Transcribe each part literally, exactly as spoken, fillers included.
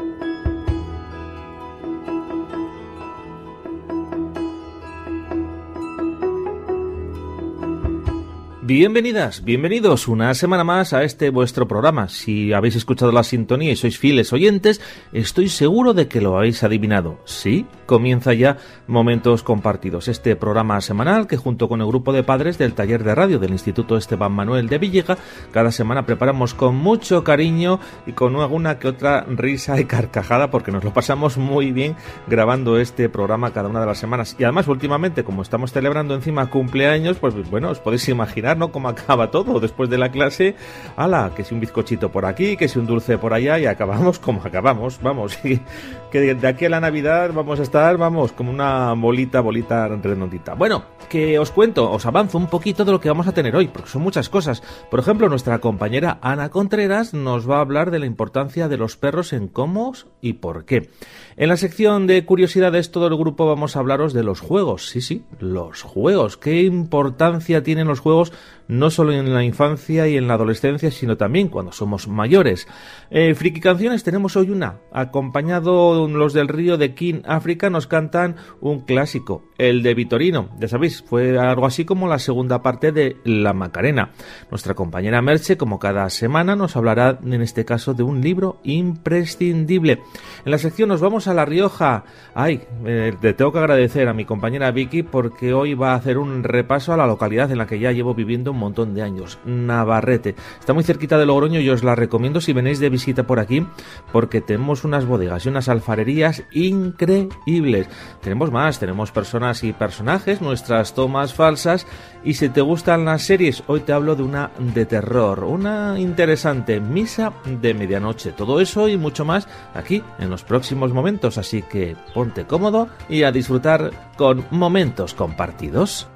Bienvenidas, bienvenidos una semana más a este vuestro programa. Si habéis escuchado la sintonía y sois fieles oyentes, estoy seguro de que lo habéis adivinado. Sí, comienza ya Momentos Compartidos, este programa semanal que junto con el grupo de padres del taller de radio del Instituto Esteban Manuel de Villega, cada semana preparamos con mucho cariño y con alguna que otra risa y carcajada, porque nos lo pasamos muy bien grabando este programa cada una de las semanas. Y además últimamente, como estamos celebrando encima cumpleaños, pues bueno, os podéis imaginar, ¿no?, cómo acaba todo después de la clase. Ala, que si un bizcochito por aquí, que si un dulce por allá, y acabamos como acabamos, vamos, y que de aquí a la Navidad vamos a estar, vamos, como una bolita, bolita redondita. Bueno, que os cuento, os avanzo un poquito de lo que vamos a tener hoy, porque son muchas cosas. Por ejemplo, nuestra compañera Ana Contreras nos va a hablar de la importancia de los perros en cómo y por qué. En la sección de curiosidades, todo el grupo vamos a hablaros de los juegos. Sí, sí, los juegos. ¿Qué importancia tienen los juegos no solo en la infancia y en la adolescencia, sino también cuando somos mayores? Eh, Friki Canciones tenemos hoy una. Acompañado los del Río de King África nos cantan un clásico, el de Vitorino. Ya sabéis, fue algo así como la segunda parte de La Macarena. Nuestra compañera Merche, como cada semana, nos hablará en este caso de un libro imprescindible. En la sección nos vamos a La Rioja. Ay, eh, te tengo que agradecer a mi compañera Vicky porque hoy va a hacer un repaso a la localidad en la que ya llevo viviendo un montón de años, Navarrete. Está muy cerquita de Logroño y os la recomiendo si venís de visita por aquí, porque tenemos unas bodegas y unas alfarerías increíbles. Tenemos más, tenemos personas y personajes, nuestras tomas falsas, y si te gustan las series, hoy te hablo de una de terror, una interesante, Misa de Medianoche. Todo eso y mucho más aquí en los próximos momentos, así que ponte cómodo y a disfrutar con Momentos Compartidos.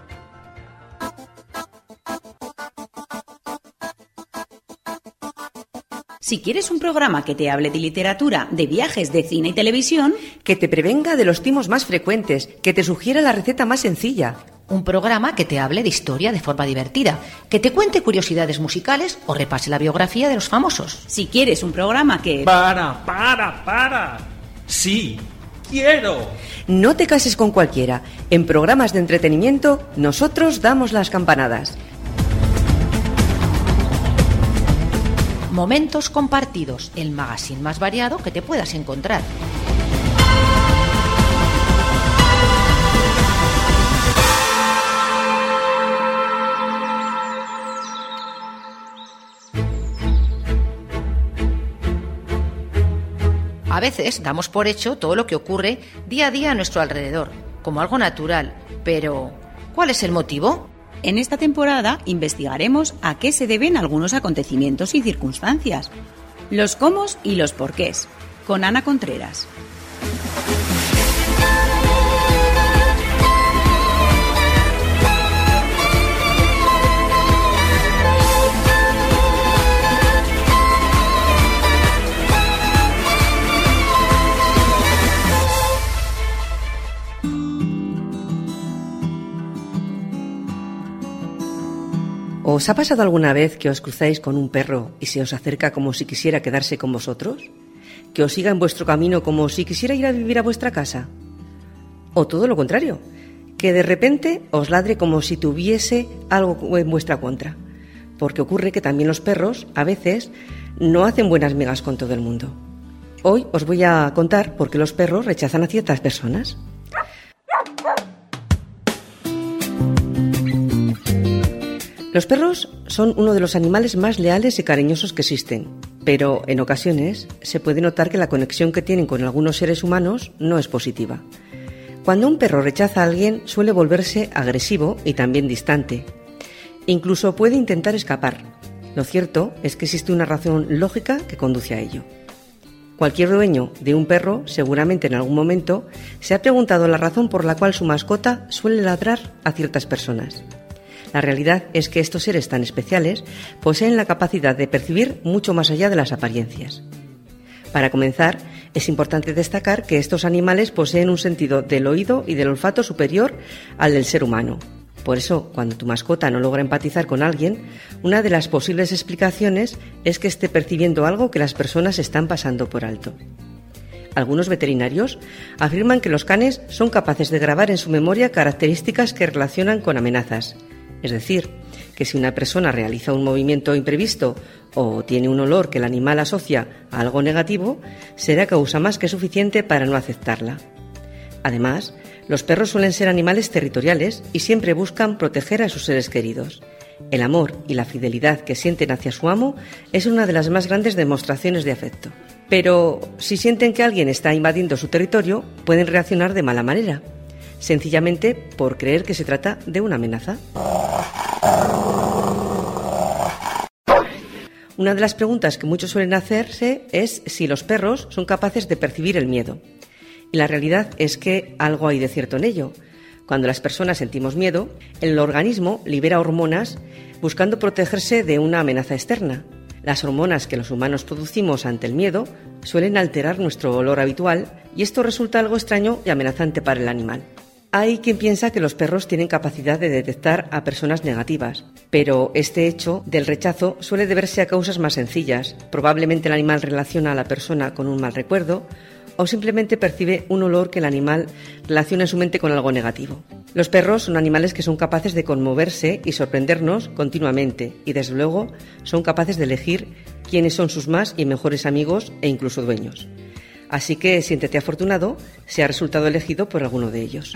Si quieres un programa que te hable de literatura, de viajes, de cine y televisión, que te prevenga de los timos más frecuentes, que te sugiera la receta más sencilla, un programa que te hable de historia de forma divertida, que te cuente curiosidades musicales o repase la biografía de los famosos. Si quieres un programa que... ¡Para, para, para! ¡Sí, quiero! No te cases con cualquiera. En programas de entretenimiento, nosotros damos las campanadas. Momentos Compartidos, el magazine más variado que te puedas encontrar. A veces damos por hecho todo lo que ocurre día a día a nuestro alrededor, como algo natural, pero ¿cuál es el motivo? En esta temporada investigaremos a qué se deben algunos acontecimientos y circunstancias, los cómo y los porqués, con Ana Contreras. ¿Os ha pasado alguna vez que os cruzáis con un perro y se os acerca como si quisiera quedarse con vosotros? ¿Que os siga en vuestro camino como si quisiera ir a vivir a vuestra casa? ¿O todo lo contrario? ¿Que de repente os ladre como si tuviese algo en vuestra contra? Porque ocurre que también los perros, a veces, no hacen buenas migas con todo el mundo. Hoy os voy a contar por qué los perros rechazan a ciertas personas. Los perros son uno de los animales más leales y cariñosos que existen, pero en ocasiones se puede notar que la conexión que tienen con algunos seres humanos no es positiva. Cuando un perro rechaza a alguien suele volverse agresivo y también distante. Incluso puede intentar escapar. Lo cierto es que existe una razón lógica que conduce a ello. Cualquier dueño de un perro seguramente en algún momento se ha preguntado la razón por la cual su mascota suele ladrar a ciertas personas. La realidad es que estos seres tan especiales poseen la capacidad de percibir mucho más allá de las apariencias. Para comenzar, es importante destacar que estos animales poseen un sentido del oído y del olfato superior al del ser humano. Por eso, cuando tu mascota no logra empatizar con alguien, una de las posibles explicaciones es que esté percibiendo algo que las personas están pasando por alto. Algunos veterinarios afirman que los canes son capaces de grabar en su memoria características que relacionan con amenazas. Es decir, que si una persona realiza un movimiento imprevisto o tiene un olor que el animal asocia a algo negativo, será causa más que suficiente para no aceptarla. Además, los perros suelen ser animales territoriales y siempre buscan proteger a sus seres queridos. El amor y la fidelidad que sienten hacia su amo es una de las más grandes demostraciones de afecto. Pero si sienten que alguien está invadiendo su territorio, pueden reaccionar de mala manera, sencillamente por creer que se trata de una amenaza. Una de las preguntas que muchos suelen hacerse es si los perros son capaces de percibir el miedo. Y la realidad es que algo hay de cierto en ello. Cuando las personas sentimos miedo, el organismo libera hormonas buscando protegerse de una amenaza externa. Las hormonas que los humanos producimos ante el miedo suelen alterar nuestro olor habitual y esto resulta algo extraño y amenazante para el animal. Hay quien piensa que los perros tienen capacidad de detectar a personas negativas, pero este hecho del rechazo suele deberse a causas más sencillas. Probablemente el animal relaciona a la persona con un mal recuerdo o simplemente percibe un olor que el animal relaciona en su mente con algo negativo. Los perros son animales que son capaces de conmoverse y sorprendernos continuamente y, desde luego, son capaces de elegir quiénes son sus más y mejores amigos e incluso dueños. Así que siéntete afortunado si has resultado elegido por alguno de ellos.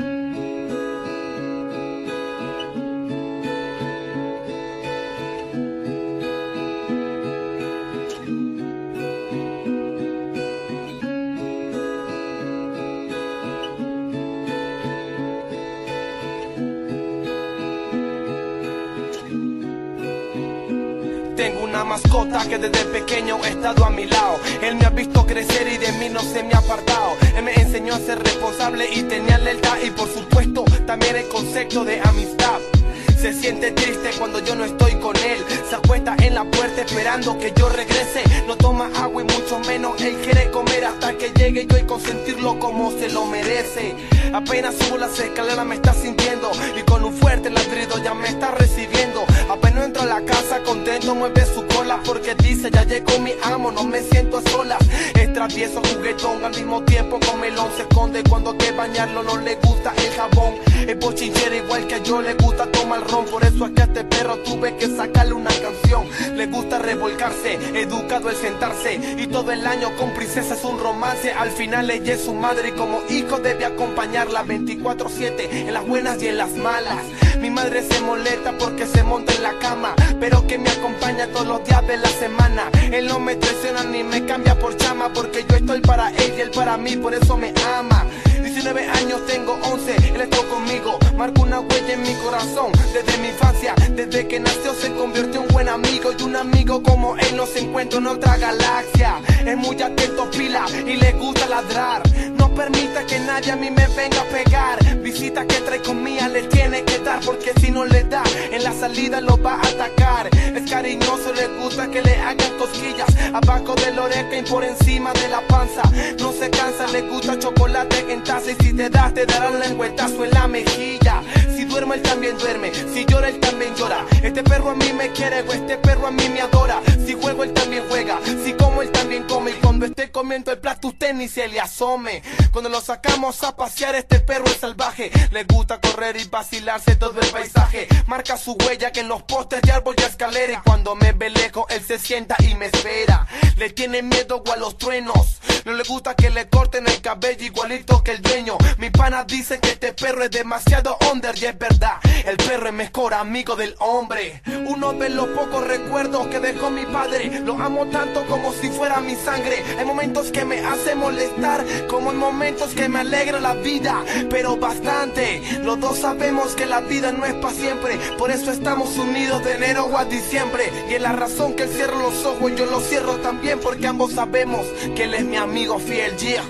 Tengo una mascota que desde pequeño ha estado a mi lado. Él me ha visto crecer y de mí no se me ha apartado. Él me enseñó a ser responsable y tenía lealtad y por supuesto también el concepto de amistad. Se siente triste cuando yo no estoy con él. Se acuesta en la puerta esperando que yo regrese. No toma agua y mucho menos él quiere comer hasta que llegue yo y consentirlo como se lo merece. Apenas subo las escaleras me está sintiendo y con un fuerte ladrido ya me está recibiendo. Apenas entro a la casa contento mueve su cola porque dice ya llegó mi amo, no me siento a solas. Es travieso, juguetón, al mismo tiempo comelón. Se esconde cuando que bañarlo no le gusta el jabón. Es bochinchero igual que a yo le gusta tomar ron. Por eso es que a este perro tuve que sacarle una canción. Le gusta revolcarse, educado el sentarse y todo el año con princesa es un romance. Al final ella es su madre y como hijo debe acompañarla veinticuatro siete en las buenas y en las malas. Mi madre se molesta porque se monta en la cama, pero que me acompaña todos los días de la semana. Él no me traiciona ni me cambia por chama, porque yo estoy para él y él para mí, por eso me ama. diecinueve años tengo, once, él está conmigo. Marco una huella en mi corazón desde mi infancia. Desde que nació se convirtió en un buen amigo, y un amigo como él no se encuentra en otra galaxia. Es muy atento, pila, y le gusta ladrar. No permita que nadie a mí me venga a pegar. Visita que trae comida le tiene que dar, porque si no le da, en la salida lo va a atacar. Es cariñoso, le gusta que le hagan cosquillas abajo de la oreja y por encima de la panza. No se cansa, le gusta chocolate en taza, y si te das te darán lengüetazo en la mejilla. Si duerme él también duerme, si llora él también llora. Este perro a mí me quiere o este perro a mí me adora. Si juego él también juega, si como él también come, y cuando esté comiendo el plato usted ni se le asome. Cuando lo sacamos a pasear este perro es salvaje, le gusta correr y vacilarse todo el paisaje. Marca su huella que en los postes de árbol y escalera, y cuando me ve lejos él se sienta y me espera. Le tiene miedo a los truenos, no le gusta que le corten el cabello igualito que el dueño. Mi pana dice que este perro es demasiado under, y es verdad, el perro es mejor amigo del hombre. Uno de los pocos recuerdos que dejó mi padre, lo amo tanto como si fuera mi sangre. Hay momentos que me hace molestar, como en momentos que me alegra la vida, pero bastante. Los dos sabemos que la vida no es para siempre, por eso estamos unidos de enero a diciembre. Y es la razón que él cierra los ojos y yo los cierro también, porque ambos sabemos que él es mi amigo fiel, yeah.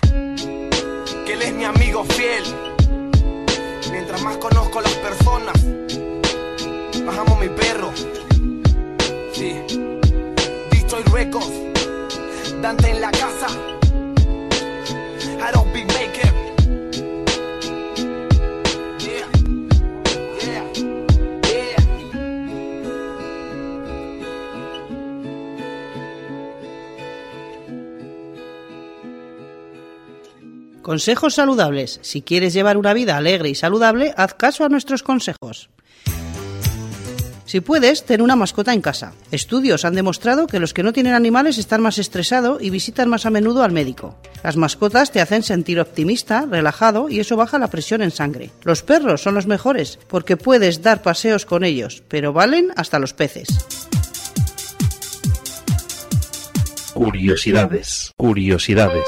Que él es mi amigo fiel. Mientras más conozco a las personas, más amo a mi perro. Sí. Destroy Records, Dante en la casa, I don't big maker. Yeah, yeah. Consejos saludables. Si quieres llevar una vida alegre y saludable, haz caso a nuestros consejos. Si puedes, ten una mascota en casa. Estudios han demostrado que los que no tienen animales están más estresados y visitan más a menudo al médico. Las mascotas te hacen sentir optimista, relajado y eso baja la presión en sangre. Los perros son los mejores porque puedes dar paseos con ellos, pero valen hasta los peces. Curiosidades, curiosidades.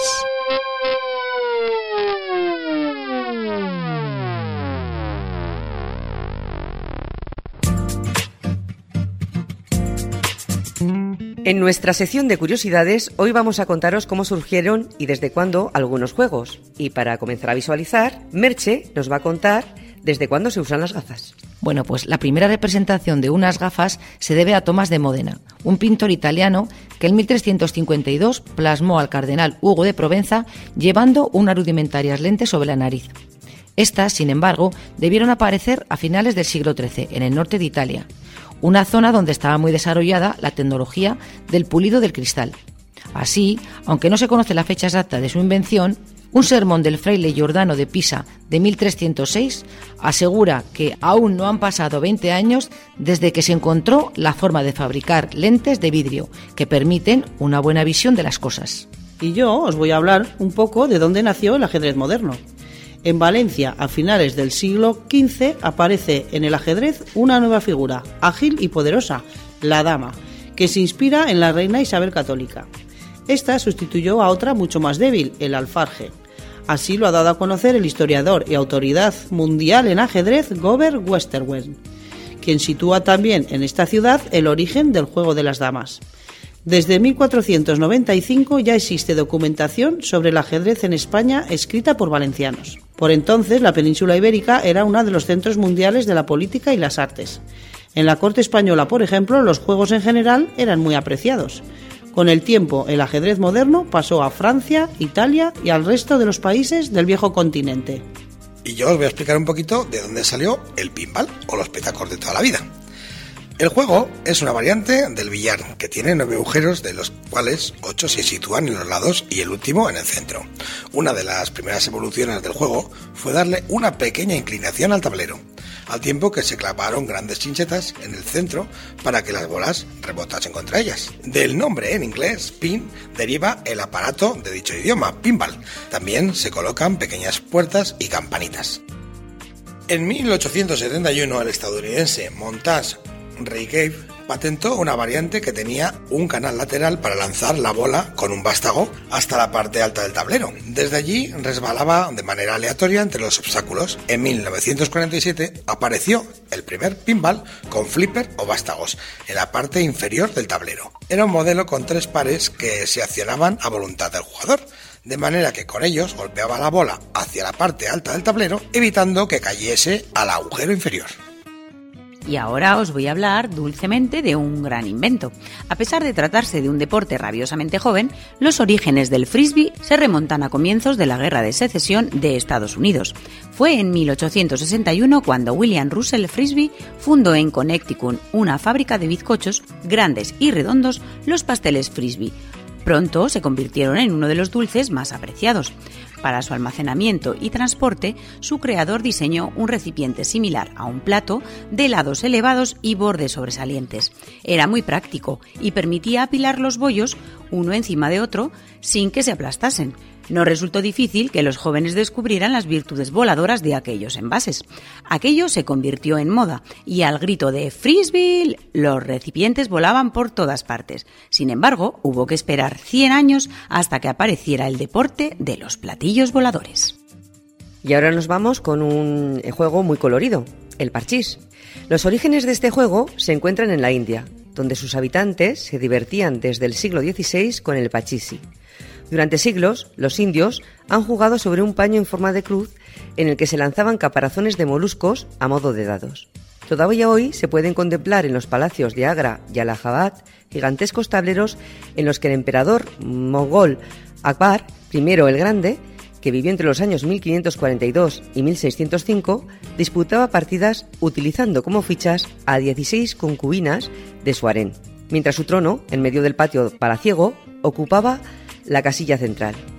En nuestra sección de curiosidades, hoy vamos a contaros cómo surgieron y desde cuándo algunos juegos. Y para comenzar a visualizar, Merche nos va a contar desde cuándo se usan las gafas. Bueno, pues la primera representación de unas gafas se debe a Tomás de Módena, un pintor italiano que en mil trescientos cincuenta y dos plasmó al cardenal Hugo de Provenza llevando unas rudimentarias lentes sobre la nariz. Estas, sin embargo, debieron aparecer a finales del siglo trece, en el norte de Italia, una zona donde estaba muy desarrollada la tecnología del pulido del cristal. Así, aunque no se conoce la fecha exacta de su invención, un sermón del fraile Giordano de Pisa de mil trescientos seis asegura que aún no han pasado veinte años desde que se encontró la forma de fabricar lentes de vidrio que permiten una buena visión de las cosas. Y yo os voy a hablar un poco de dónde nació el ajedrez moderno. En Valencia, a finales del siglo quince, aparece en el ajedrez una nueva figura, ágil y poderosa, la dama, que se inspira en la reina Isabel Católica. Esta sustituyó a otra mucho más débil, el alfarje. Así lo ha dado a conocer el historiador y autoridad mundial en ajedrez Govert Westerwelle, quien sitúa también en esta ciudad el origen del juego de las damas. Desde mil cuatrocientos noventa y cinco ya existe documentación sobre el ajedrez en España escrita por valencianos. Por entonces, la península ibérica era uno de los centros mundiales de la política y las artes. En la corte española, por ejemplo, los juegos en general eran muy apreciados. Con el tiempo, el ajedrez moderno pasó a Francia, Italia y al resto de los países del viejo continente. Y yo os voy a explicar un poquito de dónde salió el pinball o los petacos de toda la vida. El juego es una variante del billar que tiene nueve agujeros, de los cuales ocho se sitúan en los lados y el último en el centro. Una de las primeras evoluciones del juego fue darle una pequeña inclinación al tablero, al tiempo que se clavaron grandes chinchetas en el centro para que las bolas rebotasen contra ellas. Del nombre en inglés, pin, deriva el aparato de dicho idioma, pinball. También se colocan pequeñas puertas y campanitas. En mil ochocientos setenta y uno el estadounidense Montage Raycave patentó una variante que tenía un canal lateral para lanzar la bola con un vástago hasta la parte alta del tablero. Desde allí resbalaba de manera aleatoria entre los obstáculos. En mil novecientos cuarenta y siete apareció el primer pinball con flipper o vástagos en la parte inferior del tablero. Era un modelo con tres pares que se accionaban a voluntad del jugador, de manera que con ellos golpeaba la bola hacia la parte alta del tablero, evitando que cayese al agujero inferior. Y ahora os voy a hablar dulcemente de un gran invento. A pesar de tratarse de un deporte rabiosamente joven, los orígenes del frisbee se remontan a comienzos de la Guerra de Secesión de Estados Unidos. Fue en mil ochocientos sesenta y uno cuando William Russell Frisbee fundó en Connecticut una fábrica de bizcochos grandes y redondos, los pasteles frisbee. Pronto se convirtieron en uno de los dulces más apreciados. Para su almacenamiento y transporte, su creador diseñó un recipiente similar a un plato de lados elevados y bordes sobresalientes. Era muy práctico y permitía apilar los bollos uno encima de otro sin que se aplastasen. No resultó difícil que los jóvenes descubrieran las virtudes voladoras de aquellos envases. Aquello se convirtió en moda y al grito de «Frisbee», los recipientes volaban por todas partes. Sin embargo, hubo que esperar cien años hasta que apareciera el deporte de los platillos voladores. Y ahora nos vamos con un juego muy colorido, el parchís. Los orígenes de este juego se encuentran en la India, donde sus habitantes se divertían desde el siglo dieciséis con el pachisi. Durante siglos, los indios han jugado sobre un paño en forma de cruz en el que se lanzaban caparazones de moluscos a modo de dados. Todavía hoy se pueden contemplar en los palacios de Agra y Allahabad gigantescos tableros en los que el emperador mogol Akbar primero el Grande, que vivió entre los años mil quinientos cuarenta y dos y mil seiscientos cinco, disputaba partidas utilizando como fichas a dieciséis concubinas de su harén, mientras su trono, en medio del patio palaciego, ocupaba la casilla central.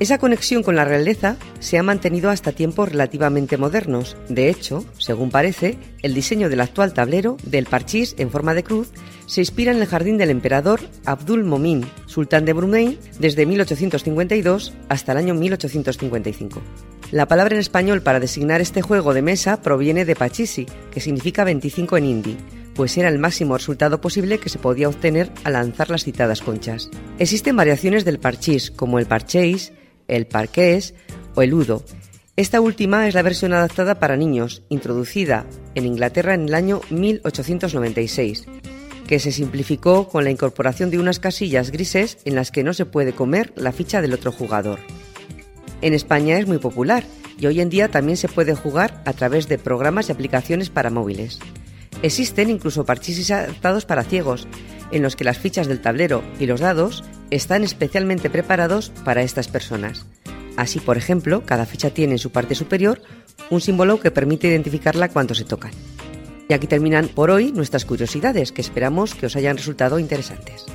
Esa conexión con la realeza se ha mantenido hasta tiempos relativamente modernos. De hecho, según parece, el diseño del actual tablero del parchís en forma de cruz se inspira en el jardín del emperador Abdul Momin, sultán de Brunei, desde mil ochocientos cincuenta y dos hasta el año mil ochocientos cincuenta y cinco. La palabra en español para designar este juego de mesa proviene de pachisi, que significa veinticinco en hindi, pues era el máximo resultado posible que se podía obtener al lanzar las citadas conchas. Existen variaciones del parchís, como el parchís, el parqués o el udo. Esta última es la versión adaptada para niños, introducida en Inglaterra en el año mil ochocientos noventa y seis, que se simplificó con la incorporación de unas casillas grises en las que no se puede comer la ficha del otro jugador. En España es muy popular y hoy en día también se puede jugar a través de programas y aplicaciones para móviles. Existen incluso parchisis adaptados para ciegos, en los que las fichas del tablero y los dados están especialmente preparados para estas personas. Así, por ejemplo, cada ficha tiene en su parte superior un símbolo que permite identificarla cuando se tocan. Y aquí terminan por hoy nuestras curiosidades, que esperamos que os hayan resultado interesantes.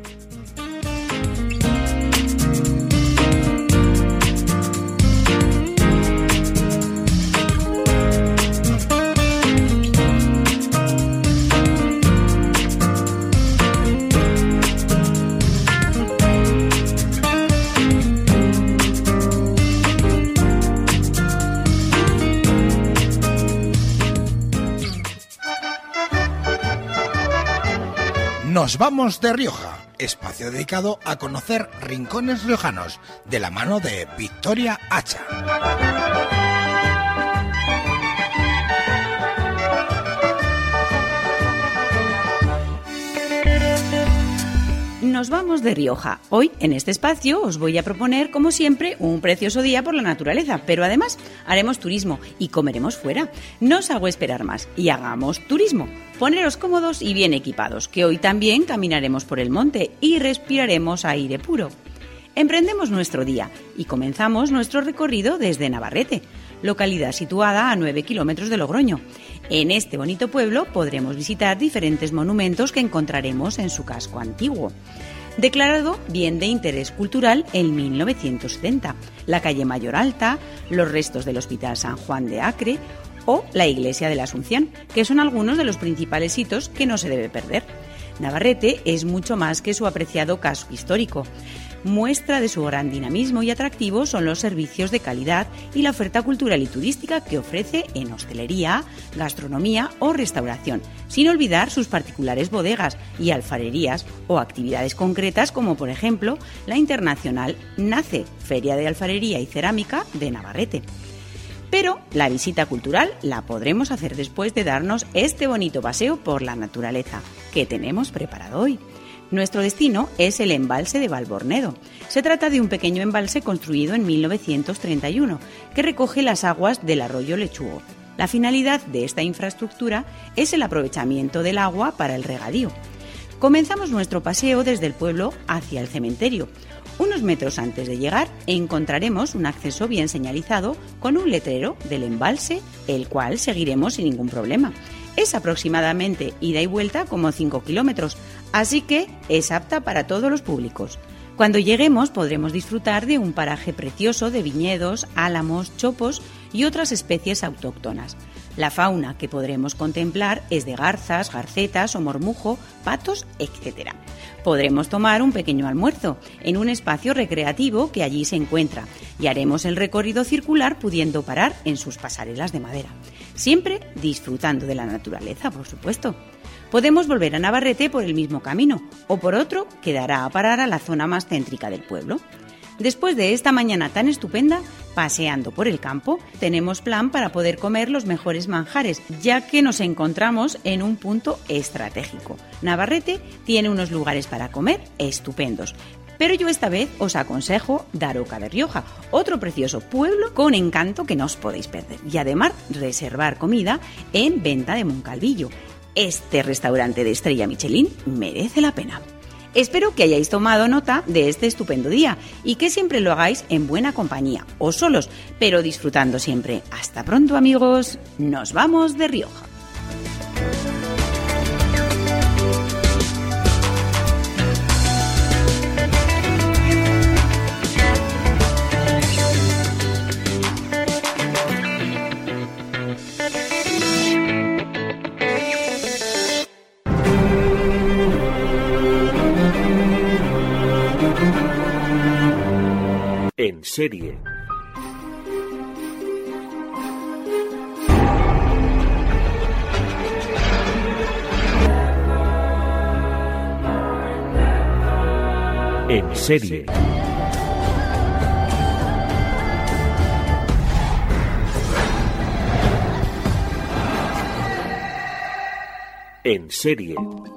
Nos vamos de Rioja, espacio dedicado a conocer rincones riojanos, de la mano de Victoria Hacha. Nos vamos de Rioja. Hoy, en este espacio, os voy a proponer, como siempre, un precioso día por la naturaleza, pero además haremos turismo y comeremos fuera. No os hago esperar más y hagamos turismo. Poneros cómodos y bien equipados, que hoy también caminaremos por el monte y respiraremos aire puro. Emprendemos nuestro día y comenzamos nuestro recorrido desde Navarrete, localidad situada a nueve kilómetros de Logroño. En este bonito pueblo podremos visitar diferentes monumentos que encontraremos en su casco antiguo. Declarado Bien de Interés Cultural en mil novecientos setenta, la calle Mayor Alta, los restos del Hospital San Juan de Acre o la Iglesia de la Asunción, que son algunos de los principales hitos que no se debe perder. Navarrete es mucho más que su apreciado casco histórico. Muestra de su gran dinamismo y atractivo son los servicios de calidad y la oferta cultural y turística que ofrece en hostelería, gastronomía o restauración, sin olvidar sus particulares bodegas y alfarerías o actividades concretas como por ejemplo la internacional NACE, Feria de Alfarería y Cerámica de Navarrete. Pero la visita cultural la podremos hacer después de darnos este bonito paseo por la naturaleza que tenemos preparado hoy. Nuestro destino es el embalse de Valbornedo. Se trata de un pequeño embalse construido en mil novecientos treinta y uno que recoge las aguas del arroyo Lechugo. La finalidad de esta infraestructura es el aprovechamiento del agua para el regadío. Comenzamos nuestro paseo desde el pueblo hacia el cementerio. Unos metros antes de llegar encontraremos un acceso bien señalizado con un letrero del embalse, el cual seguiremos sin ningún problema. Es aproximadamente ida y vuelta como cinco kilómetros, así que es apta para todos los públicos. Cuando lleguemos podremos disfrutar de un paraje precioso de viñedos, álamos, chopos y otras especies autóctonas. La fauna que podremos contemplar es de garzas, garcetas o mormujo, patos, etcétera. Podremos tomar un pequeño almuerzo en un espacio recreativo que allí se encuentra y haremos el recorrido circular pudiendo parar en sus pasarelas de madera. Siempre disfrutando de la naturaleza, por supuesto. Podemos volver a Navarrete por el mismo camino o por otro que dará a parar a la zona más céntrica del pueblo. Después de esta mañana tan estupenda, paseando por el campo, tenemos plan para poder comer los mejores manjares, ya que nos encontramos en un punto estratégico. Navarrete tiene unos lugares para comer estupendos, pero yo esta vez os aconsejo Daroca de Rioja, otro precioso pueblo con encanto que no os podéis perder, y además reservar comida en Venta de Moncalvillo. Este restaurante de estrella Michelin merece la pena. Espero que hayáis tomado nota de este estupendo día y que siempre lo hagáis en buena compañía o solos, pero disfrutando siempre. Hasta pronto, amigos. Nos vamos de Rioja. En serie. En serie. En serie.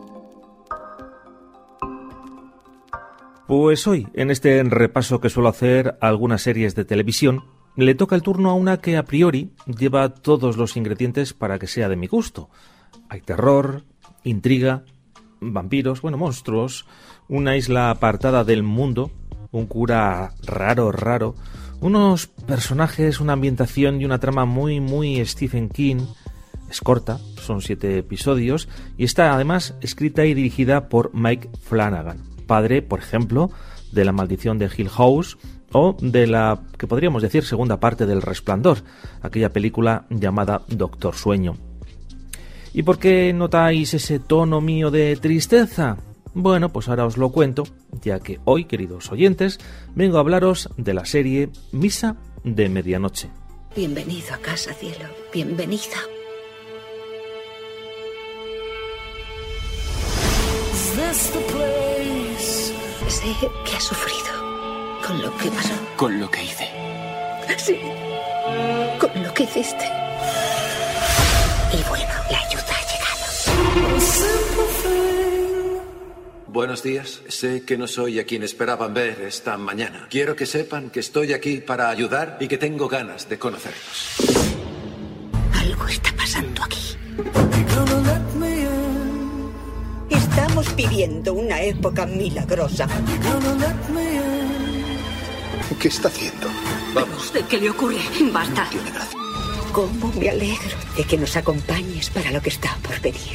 Pues hoy, en este repaso que suelo hacer a algunas series de televisión, le toca el turno a una que a priori lleva todos los ingredientes para que sea de mi gusto. Hay terror, intriga, vampiros, bueno, monstruos, una isla apartada del mundo, un cura raro, raro, unos personajes, una ambientación y una trama muy, muy Stephen King. Es corta, son siete episodios y está además escrita y dirigida por Mike Flanagan, padre, por ejemplo, de La maldición de Hill House o de la, que podríamos decir, segunda parte del Resplandor, aquella película llamada Doctor Sueño. ¿Y por qué notáis ese tono mío de tristeza? Bueno, pues ahora os lo cuento, ya que hoy, queridos oyentes, vengo a hablaros de la serie Misa de Medianoche. Bienvenido a casa, cielo. Bienvenida. Sé que has sufrido con lo que pasó. Con lo que hice. Sí, con lo que hiciste. Y bueno, la ayuda ha llegado. Buenos días. Sé que no soy a quien esperaban ver esta mañana. Quiero que sepan que estoy aquí para ayudar y que tengo ganas de conocerlos. Algo está pasando aquí. Estamos viviendo una época milagrosa. ¿Qué está haciendo? Vamos. ¿Qué le ocurre? Basta. Tiene gracia. Cómo me alegro de que nos acompañes para lo que está por venir.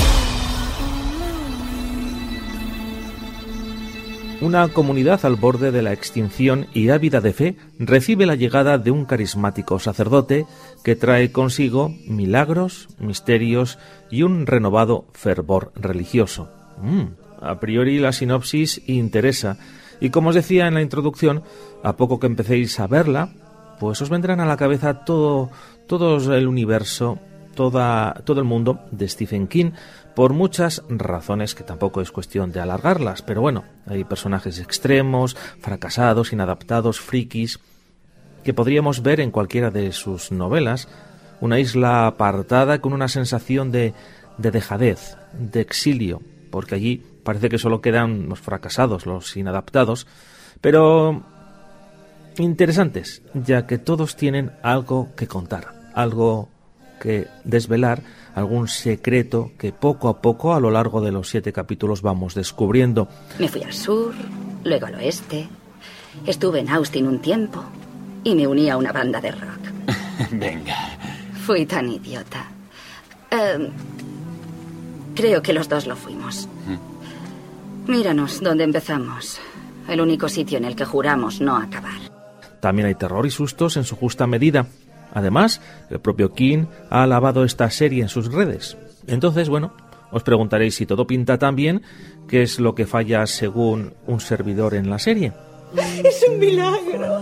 Una comunidad al borde de la extinción y ávida de fe recibe la llegada de un carismático sacerdote que trae consigo milagros, misterios y un renovado fervor religioso. Mm, a priori la sinopsis interesa y, como os decía en la introducción, a poco que empecéis a verla, pues os vendrán a la cabeza todo, todo el universo, toda, todo el mundo de Stephen King, por muchas razones que tampoco es cuestión de alargarlas, pero bueno, hay personajes extremos, fracasados, inadaptados, frikis, que podríamos ver en cualquiera de sus novelas, una isla apartada con una sensación de, de dejadez, de exilio, porque allí parece que solo quedan los fracasados, los inadaptados, pero interesantes, ya que todos tienen algo que contar, algo que desvelar, algún secreto que poco a poco a lo largo de los siete capítulos vamos descubriendo. Me fui al sur, luego al oeste, estuve en Austin un tiempo y me uní a una banda de rock. Venga. Fui tan idiota. Uh, creo que los dos lo fuimos. ¿Mm? Míranos dónde empezamos. El único sitio en el que juramos no acabar. También hay terror y sustos en su justa medida. Además, el propio King ha alabado esta serie en sus redes. Entonces, bueno, os preguntaréis si todo pinta tan bien, ¿qué es lo que falla según un servidor en la serie? ¡Es un milagro!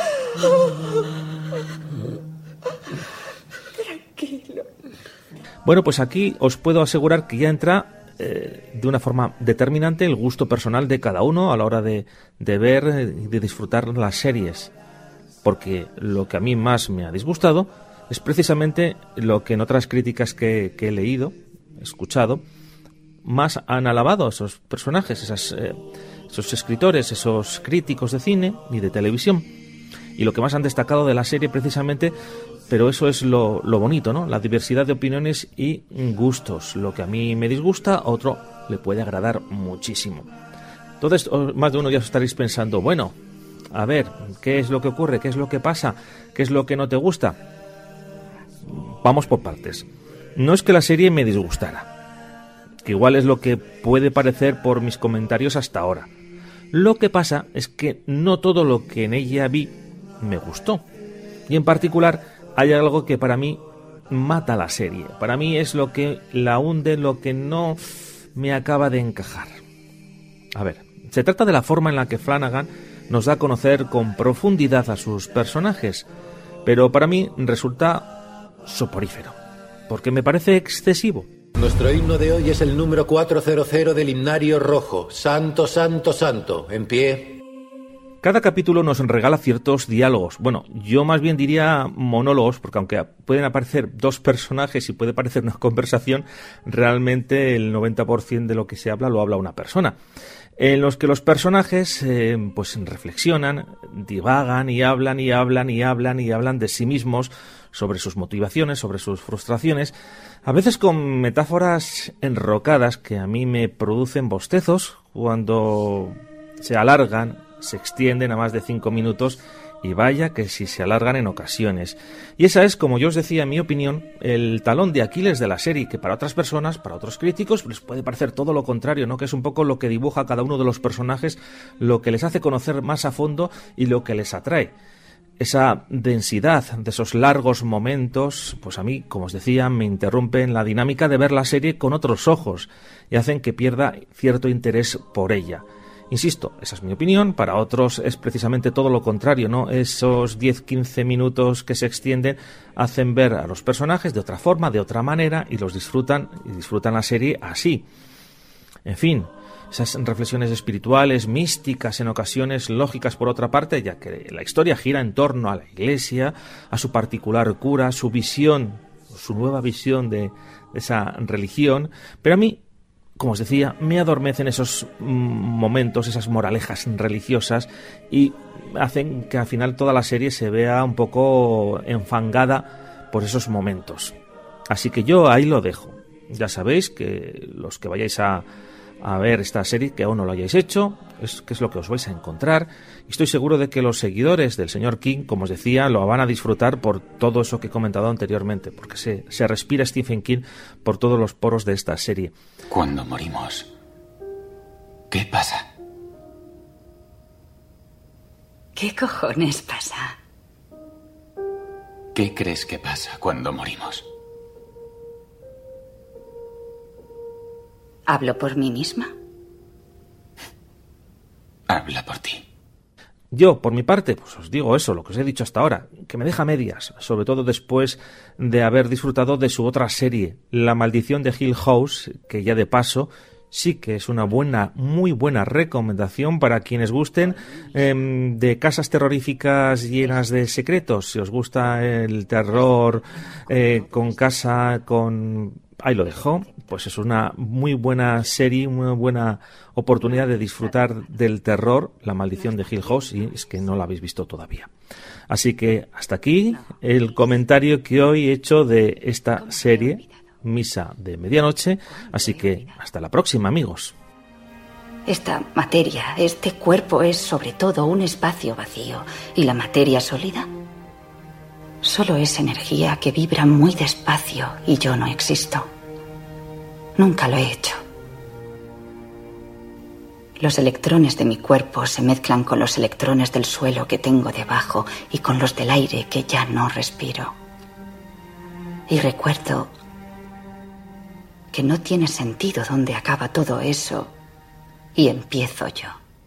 Tranquilo. Bueno, pues aquí os puedo asegurar que ya entra eh, de una forma determinante el gusto personal de cada uno a la hora de, de ver y de disfrutar las series. Porque lo que a mí más me ha disgustado es precisamente lo que en otras críticas que, que he leído, escuchado, más han alabado a esos personajes, esas, eh, esos escritores, esos críticos de cine y de televisión. Y lo que más han destacado de la serie precisamente, pero eso es lo, lo bonito, ¿no? La diversidad de opiniones y gustos. Lo que a mí me disgusta, a otro le puede agradar muchísimo. Entonces, más de uno ya os estaréis pensando, bueno, a ver, ¿qué es lo que ocurre? ¿Qué es lo que pasa? ¿Qué es lo que no te gusta? Vamos por partes. No es que la serie me disgustara, que igual es lo que puede parecer por mis comentarios hasta ahora. Lo que pasa es que no todo lo que en ella vi me gustó. Y en particular hay algo que para mí mata la serie. Para mí es lo que la hunde, lo que no me acaba de encajar. A ver, se trata de la forma en la que Flanagan nos da a conocer con profundidad a sus personajes, pero para mí resulta soporífero, porque me parece excesivo. Nuestro himno de hoy es el número cuatrocientos del himnario rojo. Santo, santo, santo. En pie. Cada capítulo nos regala ciertos diálogos. Bueno, yo más bien diría monólogos, porque aunque pueden aparecer dos personajes y puede parecer una conversación, realmente el noventa por ciento de lo que se habla lo habla una persona. En los que los personajes eh, pues reflexionan, divagan y hablan y hablan y hablan y hablan de sí mismos, sobre sus motivaciones, sobre sus frustraciones, a veces con metáforas enrocadas que a mí me producen bostezos cuando se alargan, se extienden a más de cinco minutos, y vaya que si se alargan en ocasiones. Y esa es, como yo os decía, en mi opinión, el talón de Aquiles de la serie, que para otras personas, para otros críticos, les puede parecer todo lo contrario, ¿no? Que es un poco lo que dibuja cada uno de los personajes, lo que les hace conocer más a fondo y lo que les atrae. Esa densidad de esos largos momentos, pues a mí, como os decía, me interrumpen la dinámica de ver la serie con otros ojos y hacen que pierda cierto interés por ella. Insisto, esa es mi opinión, para otros es precisamente todo lo contrario, ¿no? Esos diez a quince minutos que se extienden hacen ver a los personajes de otra forma, de otra manera, y los disfrutan, y disfrutan la serie así. En fin, esas reflexiones espirituales, místicas, en ocasiones lógicas por otra parte, ya que la historia gira en torno a la Iglesia, a su particular cura, su visión, su nueva visión de esa religión, pero a mí, como os decía, me adormecen esos momentos, esas moralejas religiosas, y hacen que al final toda la serie se vea un poco enfangada por esos momentos. Así que yo ahí lo dejo. Ya sabéis que los que vayáis a, a ver esta serie, que aún no lo hayáis hecho, es que es lo que os vais a encontrar. Y estoy seguro de que los seguidores del señor King, como os decía, lo van a disfrutar por todo eso que he comentado anteriormente, porque se, se respira Stephen King por todos los poros de esta serie. Cuando morimos, ¿qué pasa? ¿Qué cojones pasa? ¿Qué crees que pasa cuando morimos? ¿Hablo por mí misma? Habla por ti. Yo, por mi parte, pues os digo eso, lo que os he dicho hasta ahora, que me deja medias, sobre todo después de haber disfrutado de su otra serie, La Maldición de Hill House, que ya de paso sí que es una buena, muy buena recomendación para quienes gusten eh, de casas terroríficas llenas de secretos. Si os gusta el terror eh, con casa, con... ahí lo dejo. Pues es una muy buena serie, una buena oportunidad de disfrutar del terror, La Maldición de Hill House, y es que no la habéis visto todavía. Así que hasta aquí el comentario que hoy he hecho de esta serie, Misa de Medianoche. Así que hasta la próxima, amigos. Esta materia, este cuerpo es sobre todo un espacio vacío, y la materia sólida solo es energía que vibra muy despacio, y yo no existo. Nunca lo he hecho. Los electrones de mi cuerpo se mezclan con los electrones del suelo que tengo debajo y con los del aire que ya no respiro. Y recuerdo que no tiene sentido dónde acaba todo eso y empiezo yo.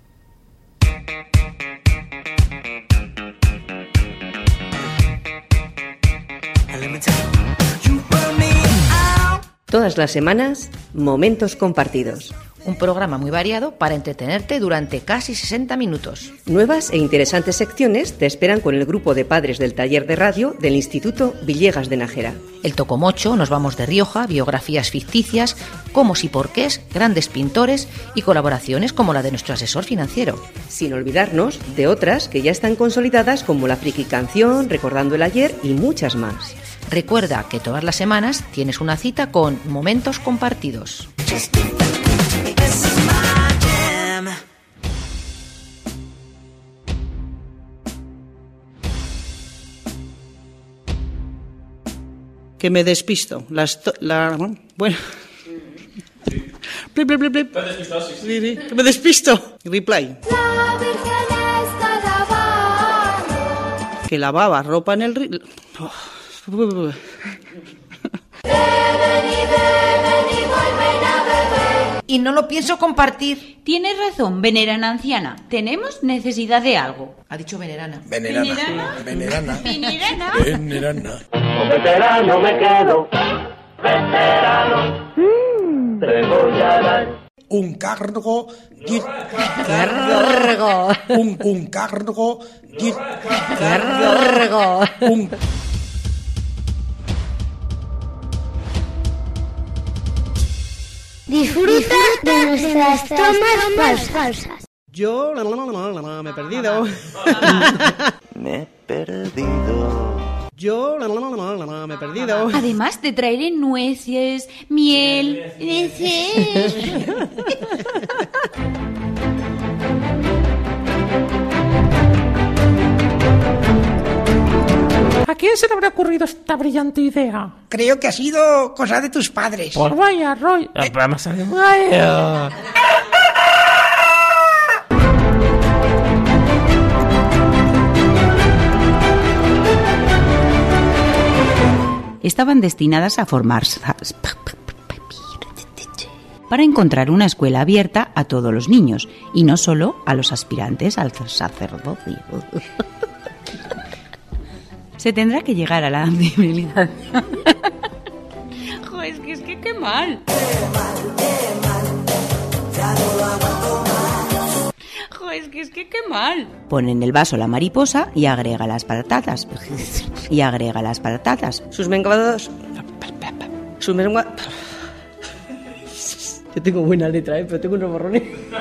Todas las semanas, Momentos Compartidos. Un programa muy variado para entretenerte durante casi sesenta minutos. Nuevas e interesantes secciones te esperan con el grupo de padres del taller de radio del Instituto Villegas de Nájera. El Tocomocho, Nos vamos de Rioja, biografías ficticias, cómo y porqués, grandes pintores y colaboraciones como la de nuestro asesor financiero. Sin olvidarnos de otras que ya están consolidadas como la Friki Canción, Recordando el Ayer y muchas más. Recuerda que todas las semanas tienes una cita con Momentos Compartidos. Que me despisto. La, esto- la bueno. Blip, blip, blip, blip. Sí, sí, que me despisto. Replay. Que lavaba ropa en el río. Oh. Beben y beben y vuelven a beber. y no lo pienso compartir. Tienes razón, venerana anciana. Tenemos necesidad de algo. Ha dicho venerana. Venerana. Venerana. Venerana. Venerana. Venerana. Con veterano me quedo. Veterano. Mm. Te voy a dar. Un cargo. Cargo. Un, un cargo. Cargo. Un... Disfruta de nuestras tomas falsas. Yo la, la, la, la, la, la, me he perdido. Me he perdido. Yo la, la, la, la, la, la, me he perdido. Además te traeré nueces, miel, nueces. ¿A quién se le habrá ocurrido esta brillante idea? Creo que ha sido cosa de tus padres. Pues vaya, Roy. Eh. Vamos a ver. Vaya. Estaban destinadas a formarse para encontrar una escuela abierta a todos los niños y no solo a los aspirantes al sacerdocio. Se tendrá que llegar a la civilización. Joder, es que es que qué mal. Joder, es que es que qué mal. Pone en el vaso la mariposa y agrega las patatas. Y agrega las patatas. Sus menguados... Sus menguados... Yo tengo buena letra, ¿eh? Pero tengo unos borrones.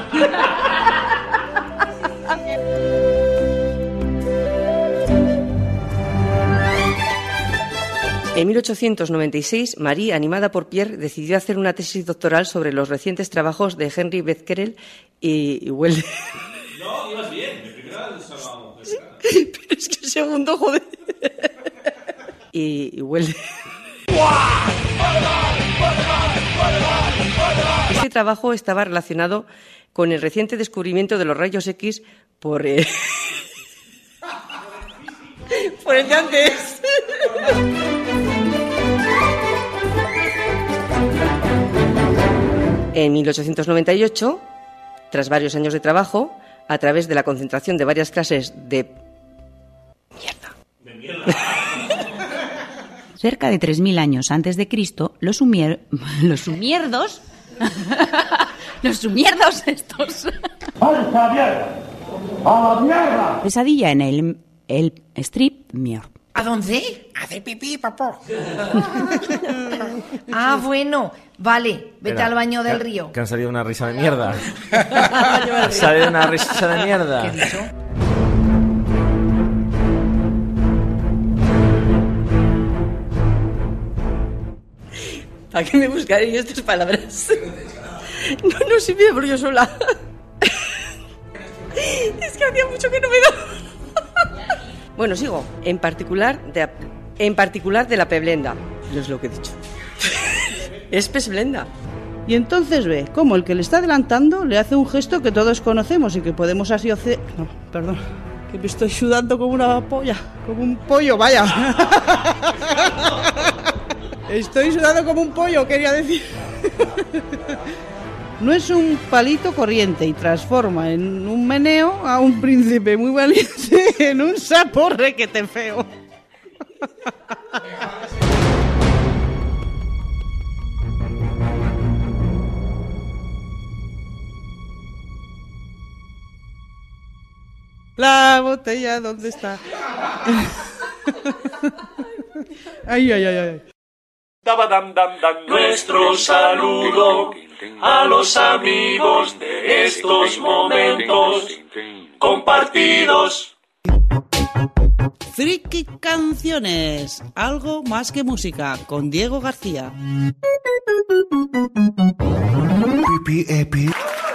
En mil ochocientos noventa y seis, Marie, animada por Pierre, decidió hacer una tesis doctoral sobre los recientes trabajos de Henry Becquerel y, y Welder. No, ibas bien. De primera salvamos. Pero es que el segundo, joder. Y, y Welder. Este trabajo estaba relacionado con el reciente descubrimiento de los rayos X por... Eh... por el de antes. En mil ochocientos noventa y ocho, tras varios años de trabajo, a través de la concentración de varias clases de... Mierda. De mierda. Cerca de tres mil años antes de Cristo, los sumier... los sumierdos... los sumierdos estos... ¡Alza mierda! ¡A la mierda! Pesadilla en el... el strip mierda. ¿A dónde? A hacer pipí, papá. Ah, bueno. Vale, vete Era, al baño del que, río. Que han salido una risa de mierda. Ha salido una risa de mierda. ¿Qué he dicho? ¿Para qué me buscaré yo estas palabras? No, no, sí me abro yo sola. Es que hacía mucho que no me daba. Bueno, sigo. En particular de, en particular de la peblenda. No es lo que he dicho. Es pesblenda. Y entonces ve cómo el que le está adelantando le hace un gesto que todos conocemos y que podemos así hacer... No, perdón, que me estoy sudando como una polla, como un pollo, vaya. Estoy sudando como un pollo, quería decir. No es un palito corriente y transforma en un meneo a un príncipe muy valiente en un sapo requete feo. La botella, ¿dónde está? Ay, ay, ay, ay. Nuestro saludo a los amigos de estos momentos compartidos. Friki Canciones, algo más que música, con Diego García. Pipi, epi.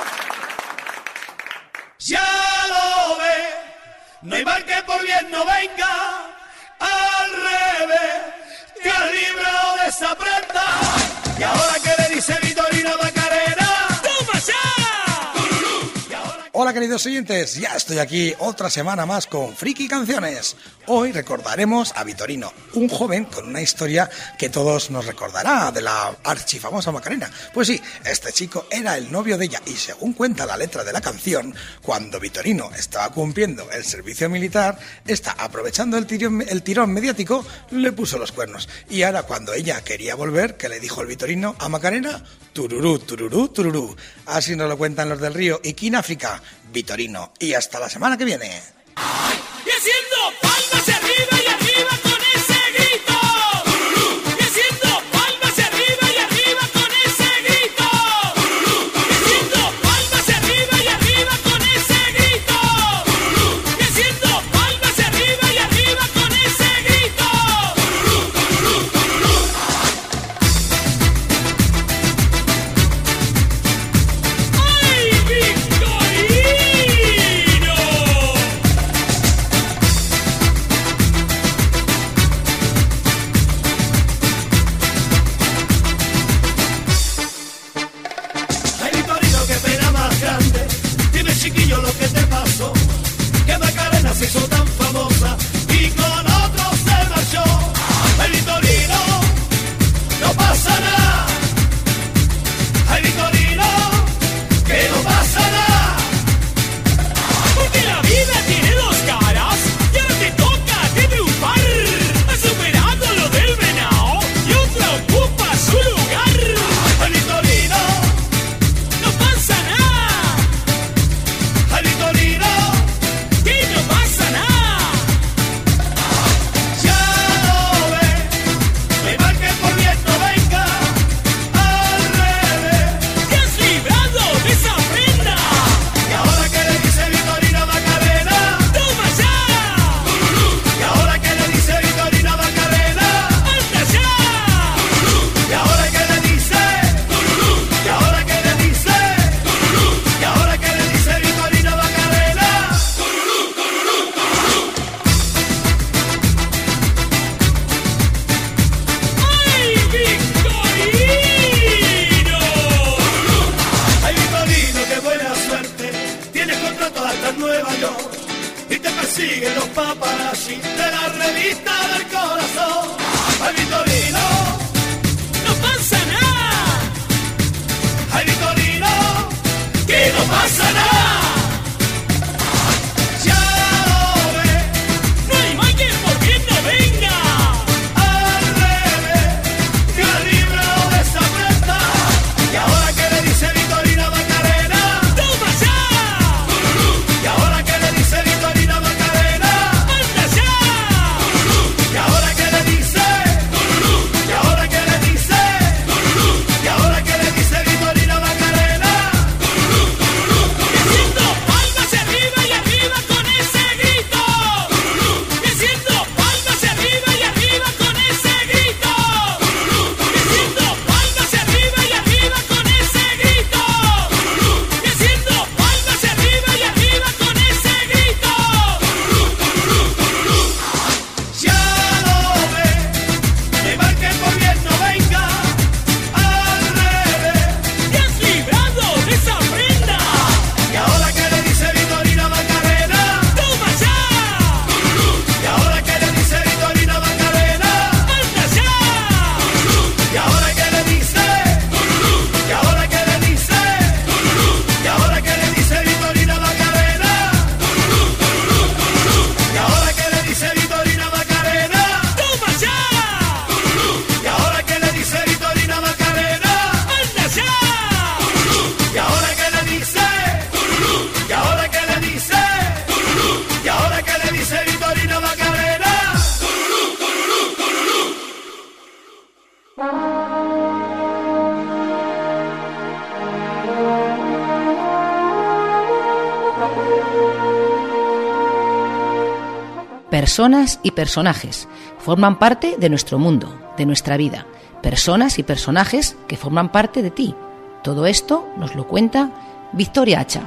Ya lo ve, no hay mal que por bien no venga, al revés, te has librado de esa prenda, y ahora que le dice Vitorina Macarena, ¡toma ya! Hola queridos oyentes, ya estoy aquí otra semana más con Friki Canciones. Hoy recordaremos a Vitorino, un joven con una historia que todos nos recordará, de la archifamosa Macarena. Pues sí, este chico era el novio de ella y según cuenta la letra de la canción, cuando Vitorino estaba cumpliendo el servicio militar, esta, aprovechando el tirón, el tirón mediático, le puso los cuernos. Y ahora cuando ella quería volver, ¿qué le dijo el Vitorino a Macarena? Tururú, tururú, tururú. Así nos lo cuentan los del Río y King África. Vitorino, y hasta la semana que viene. Y haciendo palmas arriba y arriba con ese grito. Y haciendo palmas arriba y arriba con ese grito. Y haciendo palmas arriba y arriba con ese grito. Y haciendo palmas arriba y arriba con ese grito. ¡Ay, Victorino! Ay, Vitorino, qué pena más grande. Dime, chiquillo, lo que te pasó. Que Macarena se hizo tan famosa y con otros se marchó. Ay, Vitorino, no pasa nada. Ay, Vitorino, que no pasa nada. Porque la vida tiene dos caras y ahora te toca a ti triunfar. Has superado lo del venado y otra ocupa su lugar. Ay, Vitorino, No pasa nada, ay, Vitorino, que no pasa nada. ya lo ves. Me mal que por viento venga al revés. Te has librado de esa prenda. Y ahora que le dice Vitorino a Macarena. ¡Toma ya! Y ahora que le dice Vitorino a Macarena. ¡Anda ya! Y ahora que le dice. Y ahora que le dice. Y ahora que le dice Vitorino a Macarena. ¡Ay, Victorino! Ay, Vitorino, qué buena suerte. Tienes contrato hasta en Nueva York. Y te persiguen los paparazzi de la revista del corazón. Ay, Vitorino, ¡No pasa nada! ay, Vitorino, que no pasa nada. Ya lo ves. ¡No hay mal que por bien no venga! Al revés, te has librado de esa prenda. Y ahora que le dice Vitorino a Macarena. ¡Toma ya! Y ahora que le dice Vitorino a Macarena. ¡Anda ya! Y ahora que le dice. Y ahora que le dice. Y ahora que le dice Vitorino a Macarena. Y haciendo palmas arriba y arriba con ese grito. Y haciendo palmas arriba y arriba con ese grito. Y haciendo palmas arriba y arriba con ese grito. Y haciendo palmas arriba y arriba con ese grito. Ya lo ves. Me mal que por bien no venga. Al revés. ¡Te has librado de esa prenda! Y ahora que le dice Vitorino a Macarena. ¡Toma ya! Y ahora que le dice Vitorino a Macarena. ¡Anda ya! Y ahora que le dice. Y ahora que le dice. Y ahora que le dice Vitorino a Macarena. Y ahora que le dice Vitorino a Macarena. ¡Toma ya! Y ahora que le dice Vitorino a Macarena. ¡Anda ya! Y ahora que le dice. Y ahora que le dice. Y ahora que le dice Vitorino a Macarena. Personas y personajes forman parte de nuestro mundo, de nuestra vida. Personas y personajes que forman parte de ti. Todo esto nos lo cuenta Victoria Hacha.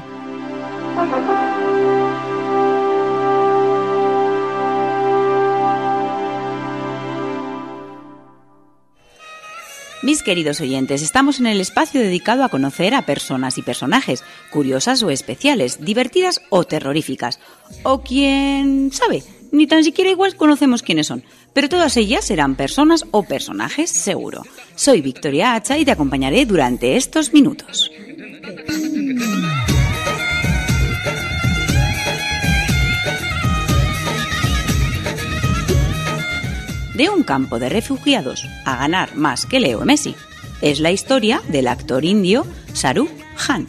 Mis queridos oyentes, estamos en el espacio dedicado a conocer a personas y personajes, curiosas o especiales, divertidas o terroríficas. O quién sabe, ni tan siquiera igual conocemos quiénes son, pero todas ellas serán personas o personajes seguro. Soy Victoria Hacha y te acompañaré durante estos minutos. De un campo de refugiados a ganar más que Leo Messi. Es la historia del actor indio Shahrukh Khan.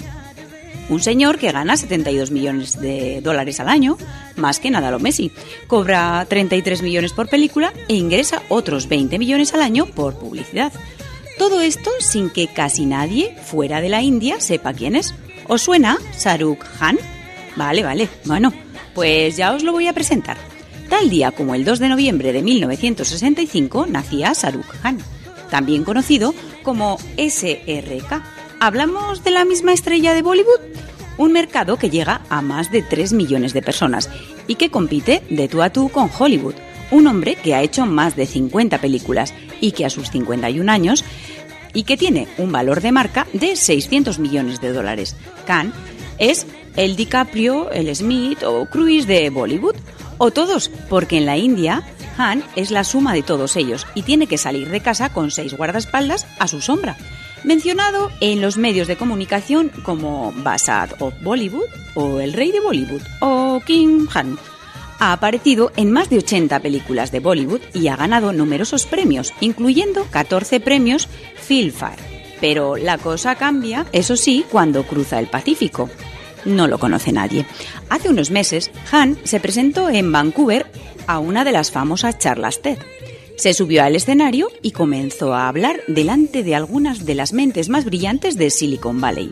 Un señor que gana setenta y dos millones de dólares al año, más que Nadal o Messi. Cobra treinta y tres millones por película e ingresa otros veinte millones al año por publicidad. Todo esto sin que casi nadie fuera de la India sepa quién es. ¿Os suena Shahrukh Khan? Vale, vale. Bueno, pues ya os lo voy a presentar. Tal día como el dos de noviembre de mil novecientos sesenta y cinco nacía Shahrukh Khan, también conocido como ese erre ka. ¿Hablamos de la misma estrella de Bollywood? Un mercado que llega a más de tres millones de personas y que compite de tú a tú con Hollywood. Un hombre que ha hecho más de cincuenta películas y que a sus cincuenta y un años y que tiene un valor de marca de seiscientos millones de dólares. Khan es el DiCaprio, el Smith o Cruise de Bollywood. O todos, porque en la India, Khan es la suma de todos ellos y tiene que salir de casa con seis guardaespaldas a su sombra. Mencionado en los medios de comunicación como Basad of Bollywood o El Rey de Bollywood o King Khan. Ha aparecido en más de ochenta películas de Bollywood y ha ganado numerosos premios, incluyendo catorce premios Filmfare. Pero la cosa cambia, eso sí, cuando cruza el Pacífico. No lo conoce nadie. Hace unos meses, Khan se presentó en Vancouver a una de las famosas charlas TED. Se subió al escenario y comenzó a hablar delante de algunas de las mentes más brillantes de Silicon Valley.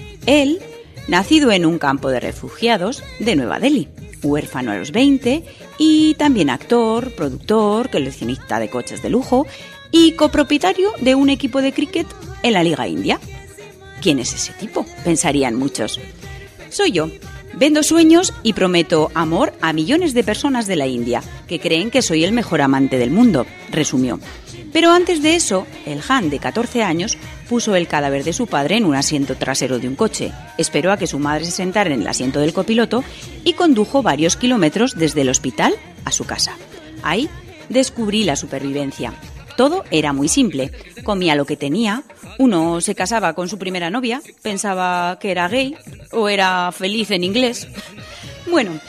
Él, nacido en un campo de refugiados de Nueva Delhi, huérfano a los veinte y también actor, productor, coleccionista de coches de lujo y copropietario de un equipo de cricket en la Liga India. ¿Quién es ese tipo?, pensarían muchos. Soy yo. Vendo sueños y prometo amor a millones de personas de la India que creen que soy el mejor amante del mundo, resumió. Pero antes de eso, el Khan de catorce años puso el cadáver de su padre en un asiento trasero de un coche, esperó a que su madre se sentara en el asiento del copiloto y condujo varios kilómetros desde el hospital a su casa. Ahí descubrí la supervivencia. Todo era muy simple. Comía lo que tenía. Uno se casaba con su primera novia, pensaba que era gay o era feliz en inglés. Bueno,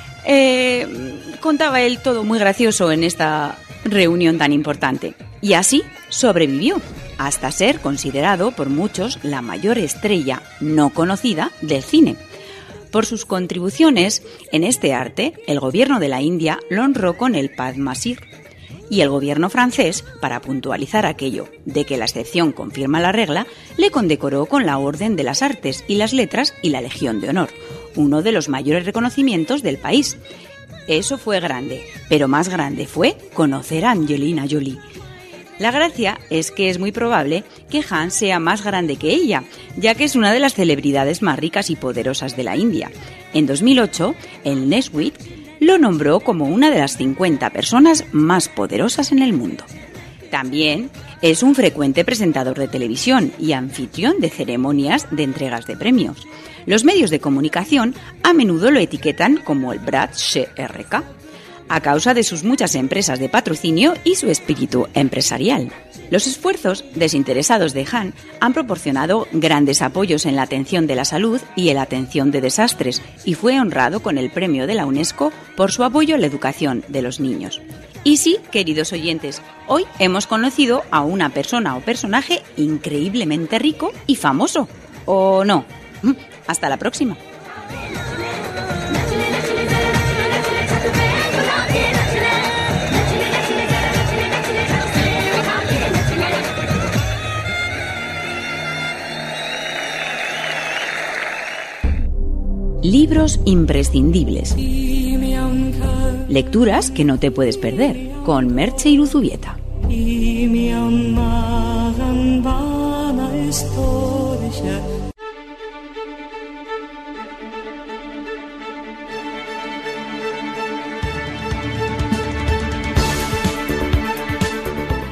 eh, contaba él todo muy gracioso en esta reunión tan importante. Y así sobrevivió, hasta ser considerado por muchos la mayor estrella no conocida del cine. Por sus contribuciones en este arte, el gobierno de la India lo honró con el Padma Shri. Y el gobierno francés, para puntualizar aquello de que la excepción confirma la regla, le condecoró con la Orden de las Artes y las Letras y la Legión de Honor, uno de los mayores reconocimientos del país. Eso fue grande, pero más grande fue conocer a Angelina Jolie. La gracia es que es muy probable que Khan sea más grande que ella, ya que es una de las celebridades más ricas y poderosas de la India. En dos mil ocho, el Newsweek lo nombró como una de las cincuenta personas más poderosas en el mundo. También es un frecuente presentador de televisión y anfitrión de ceremonias de entregas de premios. Los medios de comunicación a menudo lo etiquetan como el Brad ese erre ka, a causa de sus muchas empresas de patrocinio y su espíritu empresarial. Los esfuerzos desinteresados de Khan han proporcionado grandes apoyos en la atención de la salud y en la atención de desastres y fue honrado con el premio de la UNESCO por su apoyo a la educación de los niños. Y sí, queridos oyentes, hoy hemos conocido a una persona o personaje increíblemente rico y famoso. ¿O no? Hasta la próxima. Libros imprescindibles. Lecturas que no te puedes perder, con Merche Iruzubieta.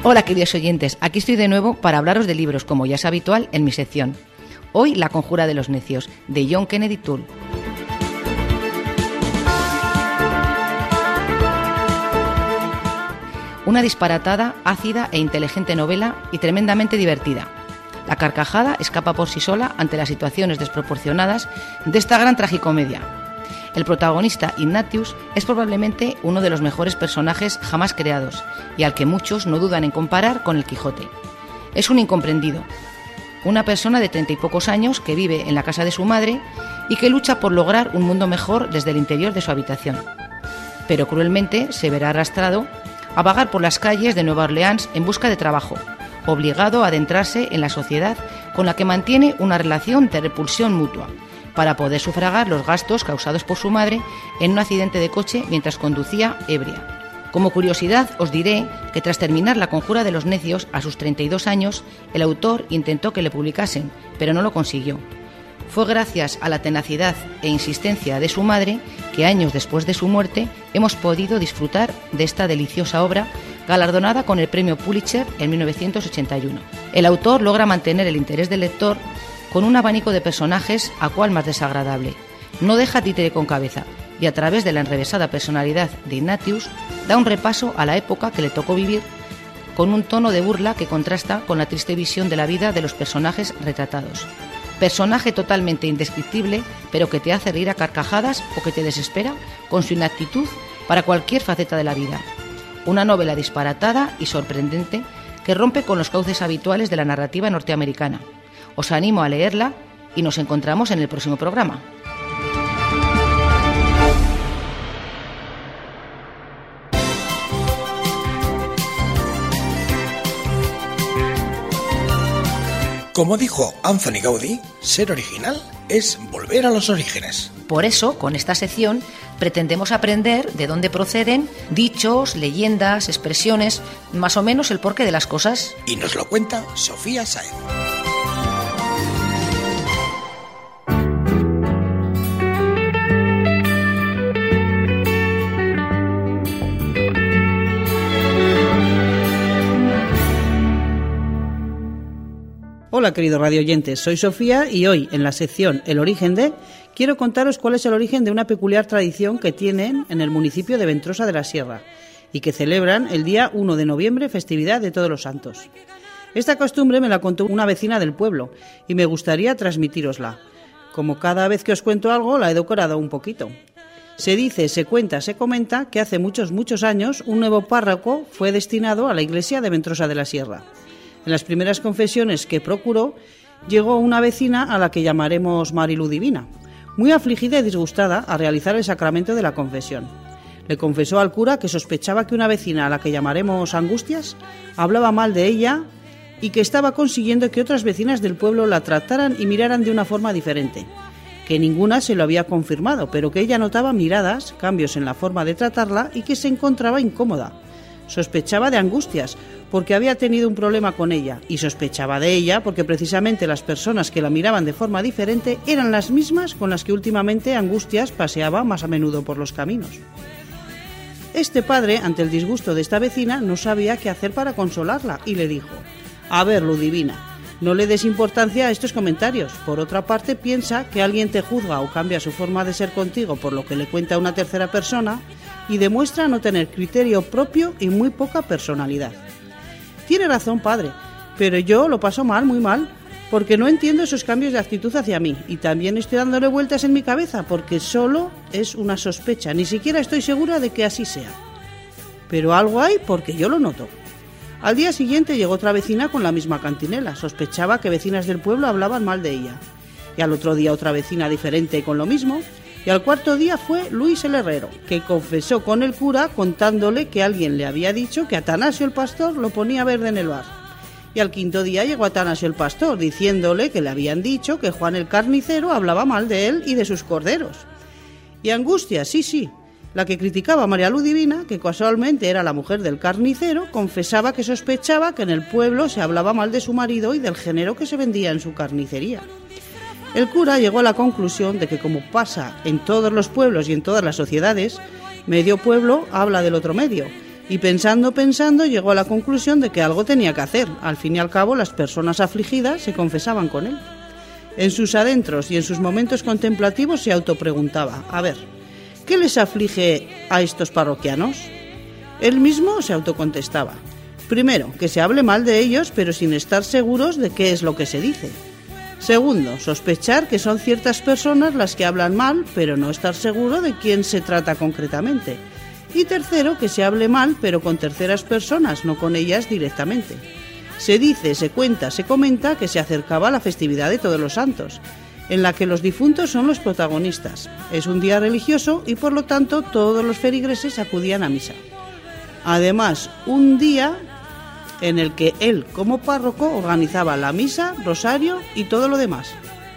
Hola queridos oyentes, aquí estoy de nuevo para hablaros de libros como ya es habitual en mi sección. Hoy La conjura de los necios, de John Kennedy Toole. Una disparatada, ácida e inteligente novela y tremendamente divertida. La carcajada escapa por sí sola ante las situaciones desproporcionadas de esta gran tragicomedia. El protagonista, Ignatius, es probablemente uno de los mejores personajes jamás creados y al que muchos no dudan en comparar con el Quijote. Es un incomprendido, una persona de treinta y pocos años que vive en la casa de su madre y que lucha por lograr un mundo mejor desde el interior de su habitación. Pero cruelmente se verá arrastrado a vagar por las calles de Nueva Orleans en busca de trabajo, obligado a adentrarse en la sociedad con la que mantiene una relación de repulsión mutua, para poder sufragar los gastos causados por su madre en un accidente de coche mientras conducía ebria. Como curiosidad os diré que tras terminar La conjura de los necios a sus treinta y dos años, el autor intentó que le publicasen, pero no lo consiguió. Fue gracias a la tenacidad e insistencia de su madre que años después de su muerte hemos podido disfrutar de esta deliciosa obra galardonada con el premio Pulitzer en mil novecientos ochenta y uno. El autor logra mantener el interés del lector con un abanico de personajes a cual más desagradable. No deja títere con cabeza y a través de la enrevesada personalidad de Ignatius da un repaso a la época que le tocó vivir con un tono de burla que contrasta con la triste visión de la vida de los personajes retratados. Personaje totalmente indescriptible, pero que te hace reír a carcajadas o que te desespera con su inactitud para cualquier faceta de la vida. Una novela disparatada y sorprendente que rompe con los cauces habituales de la narrativa norteamericana. Os animo a leerla y nos encontramos en el próximo programa. Como dijo Anthony Gaudí, ser original es volver a los orígenes. Por eso, con esta sección, pretendemos aprender de dónde proceden dichos, leyendas, expresiones, más o menos el porqué de las cosas. Y nos lo cuenta Sofía Sáenz. Hola queridos radioyentes, soy Sofía y hoy en la sección El origen de quiero contaros cuál es el origen de una peculiar tradición que tienen en el municipio de Ventrosa de la Sierra y que celebran el día uno de noviembre, festividad de Todos los Santos. Esta costumbre me la contó una vecina del pueblo y me gustaría transmitírosla. Como cada vez que os cuento algo la he decorado un poquito. Se dice, se cuenta, se comenta que hace muchos, muchos años un nuevo párroco fue destinado a la iglesia de Ventrosa de la Sierra. En las primeras confesiones que procuró, llegó una vecina a la que llamaremos Marilu Divina, muy afligida y disgustada a realizar el sacramento de la confesión. Le confesó al cura que sospechaba que una vecina a la que llamaremos Angustias hablaba mal de ella y que estaba consiguiendo que otras vecinas del pueblo la trataran y miraran de una forma diferente, que ninguna se lo había confirmado, pero que ella notaba miradas, cambios en la forma de tratarla y que se encontraba incómoda. Sospechaba de Angustias porque había tenido un problema con ella y sospechaba de ella porque precisamente las personas que la miraban de forma diferente eran las mismas con las que últimamente Angustias paseaba más a menudo por los caminos. Este padre, ante el disgusto de esta vecina, no sabía qué hacer para consolarla y le dijo: a ver, Ludivina, no le des importancia a estos comentarios. Por otra parte, piensa que alguien te juzga o cambia su forma de ser contigo por lo que le cuenta a una tercera persona y demuestra no tener criterio propio y muy poca personalidad. Tiene razón, padre, pero yo lo paso mal, muy mal, porque no entiendo esos cambios de actitud hacia mí y también estoy dándole vueltas en mi cabeza porque solo es una sospecha, ni siquiera estoy segura de que así sea. Pero algo hay porque yo lo noto. Al día siguiente llegó otra vecina con la misma cantinela, sospechaba que vecinas del pueblo hablaban mal de ella. Y al otro día otra vecina diferente con lo mismo. Y al cuarto día fue Luis el herrero, que confesó con el cura contándole que alguien le había dicho que Atanasio el pastor lo ponía verde en el bar. Y al quinto día llegó Atanasio el pastor diciéndole que le habían dicho que Juan el carnicero hablaba mal de él y de sus corderos. Y Angustias, sí, sí, la que criticaba a María Ludivina, que casualmente era la mujer del carnicero, confesaba que sospechaba que en el pueblo se hablaba mal de su marido y del género que se vendía en su carnicería. El cura llegó a la conclusión de que, como pasa en todos los pueblos y en todas las sociedades, medio pueblo habla del otro medio, Y pensando, pensando, llegó a la conclusión de que algo tenía que hacer. Al fin y al cabo, las personas afligidas se confesaban con él. En sus adentros y en sus momentos contemplativos se autopreguntaba, a ver, ¿qué les aflige a estos parroquianos? Él mismo se autocontestaba. Primero, que se hable mal de ellos, pero sin estar seguros de qué es lo que se dice. Segundo, sospechar que son ciertas personas las que hablan mal, pero no estar seguro de quién se trata concretamente. Y tercero, que se hable mal, pero con terceras personas, no con ellas directamente. Se dice, se cuenta, se comenta que se acercaba la festividad de Todos los Santos, en la que los difuntos son los protagonistas. Es un día religioso y por lo tanto todos los feligreses acudían a misa. Además, un día en el que él, como párroco, organizaba la misa, rosario y todo lo demás.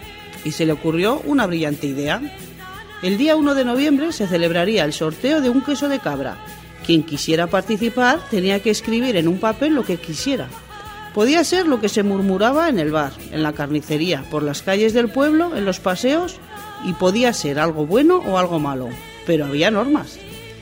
Y se le ocurrió una brillante idea. El día uno de noviembre se celebraría el sorteo de un queso de cabra. Quien quisiera participar tenía que escribir en un papel lo que quisiera. Podía ser lo que se murmuraba en el bar, en la carnicería, por las calles del pueblo, en los paseos, y podía ser algo bueno o algo malo, pero había normas.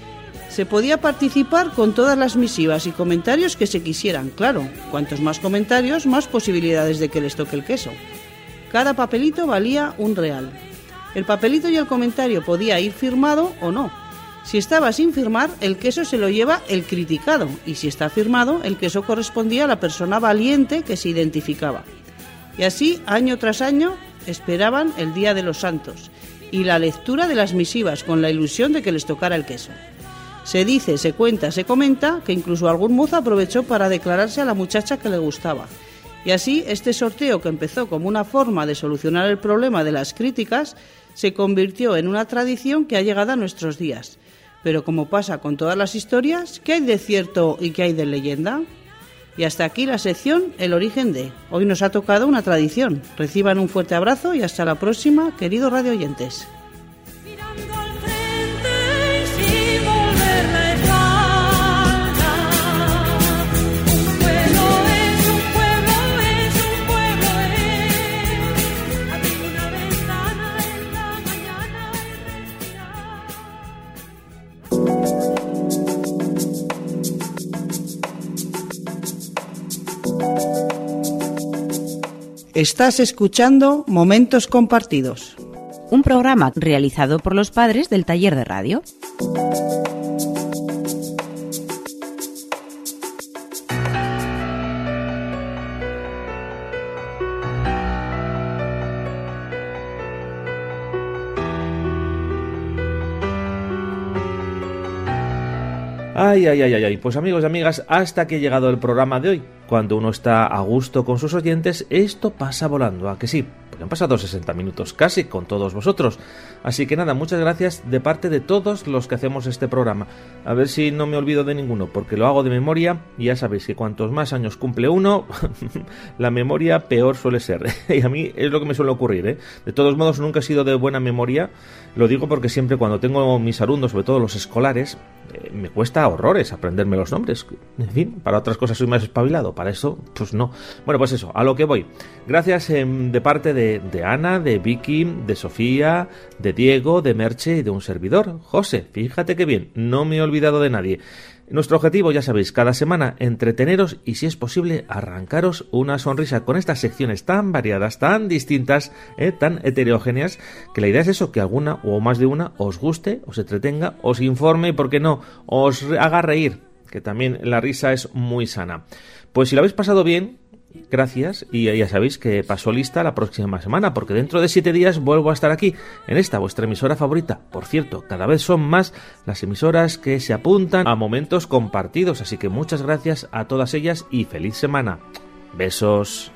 Se podía participar con todas las misivas y comentarios que se quisieran, claro. Cuantos más comentarios, más posibilidades de que les toque el queso. Cada papelito valía un real. El papelito y el comentario podía ir firmado o no. Si estaba sin firmar, el queso se lo lleva el criticado, y si está firmado, el queso correspondía a la persona valiente que se identificaba. Y así, año tras año, esperaban el Día de los Santos y la lectura de las misivas con la ilusión de que les tocara el queso. Se dice, se cuenta, se comenta que incluso algún mozo aprovechó para declararse a la muchacha que le gustaba. Y así, este sorteo, que empezó como una forma de solucionar el problema de las críticas, se convirtió en una tradición que ha llegado a nuestros días. Pero como pasa con todas las historias, ¿qué hay de cierto y qué hay de leyenda? Y hasta aquí la sección El origen de. Hoy nos ha tocado una tradición. Reciban un fuerte abrazo y hasta la próxima, queridos radio oyentes. Estás escuchando Momentos Compartidos, un programa realizado por los padres del taller de radio. Ay, ay, ay, ay, ay, pues amigos y amigas, hasta que ha llegado el programa de hoy. Cuando uno está a gusto con sus oyentes, esto pasa volando, ¿a que sí? Pues han pasado sesenta minutos casi con todos vosotros. Así que nada, muchas gracias de parte de todos los que hacemos este programa. A ver si no me olvido de ninguno, porque lo hago de memoria y ya sabéis que cuantos más años cumple uno, la memoria peor suele ser. Y a mí es lo que me suele ocurrir, ¿eh? De todos modos, nunca he sido de buena memoria. Lo digo porque siempre cuando tengo mis alumnos, sobre todo los escolares, eh, me cuesta horrores aprenderme los nombres. En fin, para otras cosas soy más espabilado, para eso, pues no. Bueno, pues eso, a lo que voy. Gracias eh, de parte de, de Ana, de Vicky, de Sofía, de Diego, de Merche y de un servidor, José. Fíjate qué bien, no me he olvidado de nadie. Nuestro objetivo, ya sabéis, cada semana entreteneros y, si es posible, arrancaros una sonrisa con estas secciones tan variadas, tan distintas, eh, tan heterogéneas, que la idea es eso, que alguna o más de una os guste, os entretenga, os informe y, por qué no, os haga reír, que también la risa es muy sana. Pues si lo habéis pasado bien, gracias, y ya sabéis que paso lista la próxima semana, porque dentro de siete días vuelvo a estar aquí, en esta vuestra emisora favorita. Por cierto, cada vez son más las emisoras que se apuntan a Momentos Compartidos, así que muchas gracias a todas ellas y feliz semana. Besos.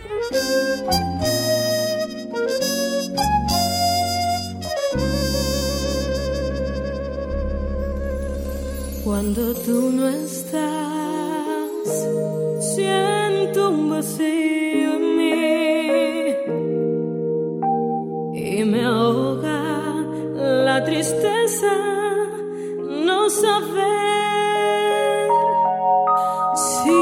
Cuando tú no estás, siento un vacío en mí y me ahoga la tristeza, no saber si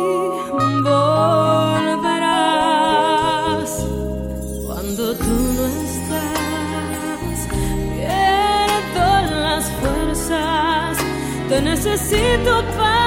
volverás. Cuando tú no estás, pierdo las fuerzas, te Te necesito para